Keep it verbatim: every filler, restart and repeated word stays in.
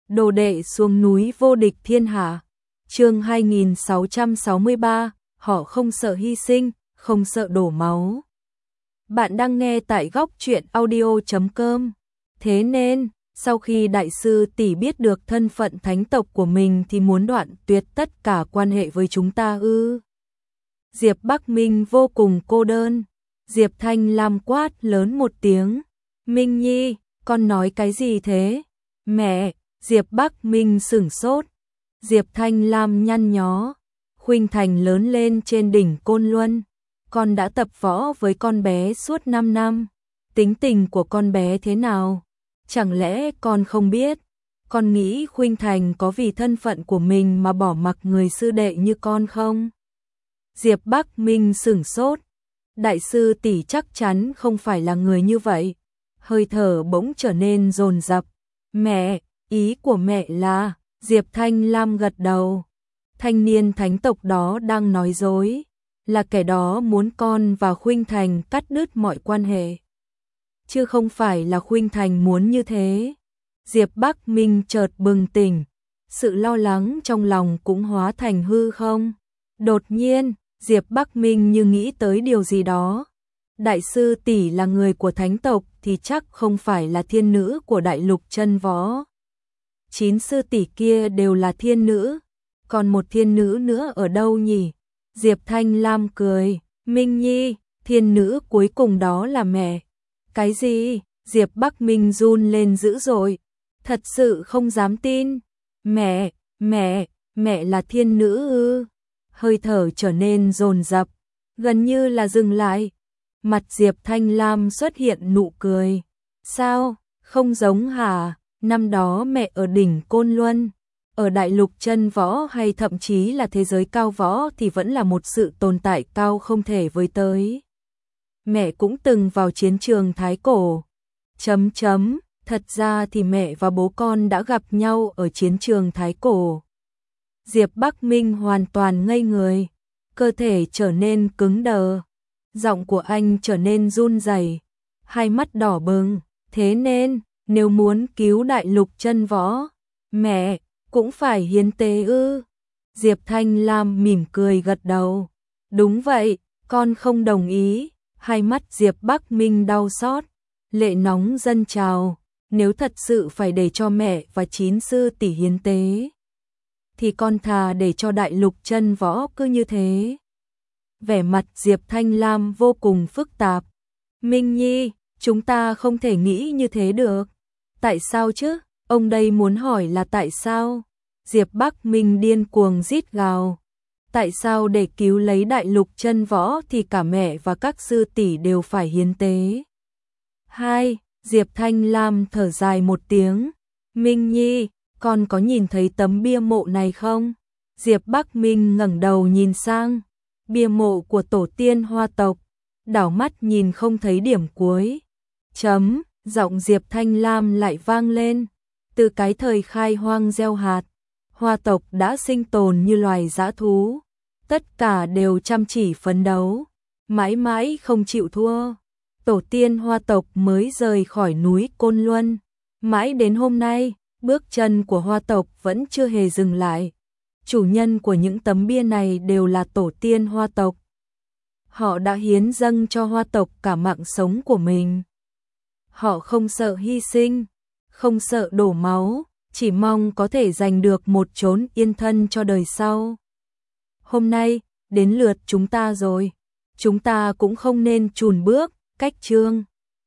Đồ đệ xuống núi vô địch thiên hạ. Chương hai nghìn sáu trăm sáu mươi ba, họ không sợ hy sinh, không sợ đổ máu. Bạn đang nghe tại góc truyện audio chấm com. Thế nên, sau khi đại sư tỷ biết được thân phận thánh tộc của mình thì muốn đoạn tuyệt tất cả quan hệ với chúng ta ư? Diệp Bắc Minh vô cùng cô đơn. Diệp Thanh Lam quát lớn một tiếng. Minh Nhi, con nói cái gì thế? Mẹ! Diệp Bắc Minh sửng sốt. Diệp Thanh Lam nhăn nhó. Khuynh Thành lớn lên trên đỉnh Côn Luân. Con đã tập võ với con bé suốt năm năm. Tính tình của con bé thế nào? Chẳng lẽ con không biết? Con nghĩ Khuynh Thành có vì thân phận của mình mà bỏ mặc người sư đệ như con không? Diệp Bắc Minh sửng sốt. Đại sư tỷ chắc chắn không phải là người như vậy. Hơi thở bỗng trở nên dồn dập. Mẹ! Ý của mẹ là, Diệp Thanh Lam gật đầu. Thanh niên thánh tộc đó đang nói dối, là kẻ đó muốn con và Khuynh Thành cắt đứt mọi quan hệ. Chứ không phải là Khuynh Thành muốn như thế. Diệp Bắc Minh chợt bừng tỉnh, sự lo lắng trong lòng cũng hóa thành hư không. Đột nhiên, Diệp Bắc Minh như nghĩ tới điều gì đó. Đại sư tỷ là người của thánh tộc thì chắc không phải là thiên nữ của đại lục chân võ. Chín sư tỷ kia đều là thiên nữ, còn một thiên nữ nữa ở đâu nhỉ? Diệp Thanh Lam cười, Minh Nhi, thiên nữ cuối cùng đó là mẹ. Cái gì? Diệp Bắc Minh run lên dữ dội, thật sự không dám tin. Mẹ, mẹ, mẹ là thiên nữ ư? Hơi thở trở nên dồn dập, gần như là dừng lại. Mặt Diệp Thanh Lam xuất hiện nụ cười. Sao, không giống hả? Năm đó mẹ ở đỉnh Côn Luân, ở đại lục chân võ hay thậm chí là thế giới cao võ thì vẫn là một sự tồn tại cao không thể với tới. Mẹ cũng từng vào chiến trường Thái Cổ. Chấm chấm, thật ra thì mẹ và bố con đã gặp nhau ở chiến trường Thái Cổ. Diệp Bắc Minh hoàn toàn ngây người, cơ thể trở nên cứng đờ, giọng của anh trở nên run rẩy, hai mắt đỏ bừng, thế nên nếu muốn cứu đại lục chân võ, mẹ cũng phải hiến tế ư? Diệp Thanh Lam mỉm cười gật đầu. Đúng vậy, con không đồng ý. Hai mắt Diệp Bắc Minh đau xót, lệ nóng dâng trào. Nếu thật sự phải để cho mẹ và chín sư tỷ hiến tế, thì con thà để cho đại lục chân võ cứ như thế. Vẻ mặt Diệp Thanh Lam vô cùng phức tạp. Minh Nhi, chúng ta không thể nghĩ như thế được. Tại sao chứ? Ông đây muốn hỏi là tại sao? Diệp Bắc Minh điên cuồng rít gào. Tại sao để cứu lấy đại lục chân võ thì cả mẹ và các sư tỷ đều phải hiến tế? Hai, Diệp Thanh Lam thở dài một tiếng. Minh Nhi, con có nhìn thấy tấm bia mộ này không? Diệp Bắc Minh ngẩng đầu nhìn sang. Bia mộ của tổ tiên Hoa tộc. Đảo mắt nhìn không thấy điểm cuối. Chấm. Giọng Diệp Thanh Lam lại vang lên. Từ cái thời khai hoang gieo hạt, Hoa tộc đã sinh tồn như loài dã thú. Tất cả đều chăm chỉ phấn đấu, mãi mãi không chịu thua. Tổ tiên Hoa tộc mới rời khỏi núi Côn Luân. Mãi đến hôm nay, bước chân của Hoa tộc vẫn chưa hề dừng lại. Chủ nhân của những tấm bia này đều là tổ tiên Hoa tộc. Họ đã hiến dâng cho Hoa tộc cả mạng sống của mình. Họ không sợ hy sinh, không sợ đổ máu, chỉ mong có thể giành được một chốn yên thân cho đời sau. Hôm nay, đến lượt chúng ta rồi. Chúng ta cũng không nên chùn bước, cách chương.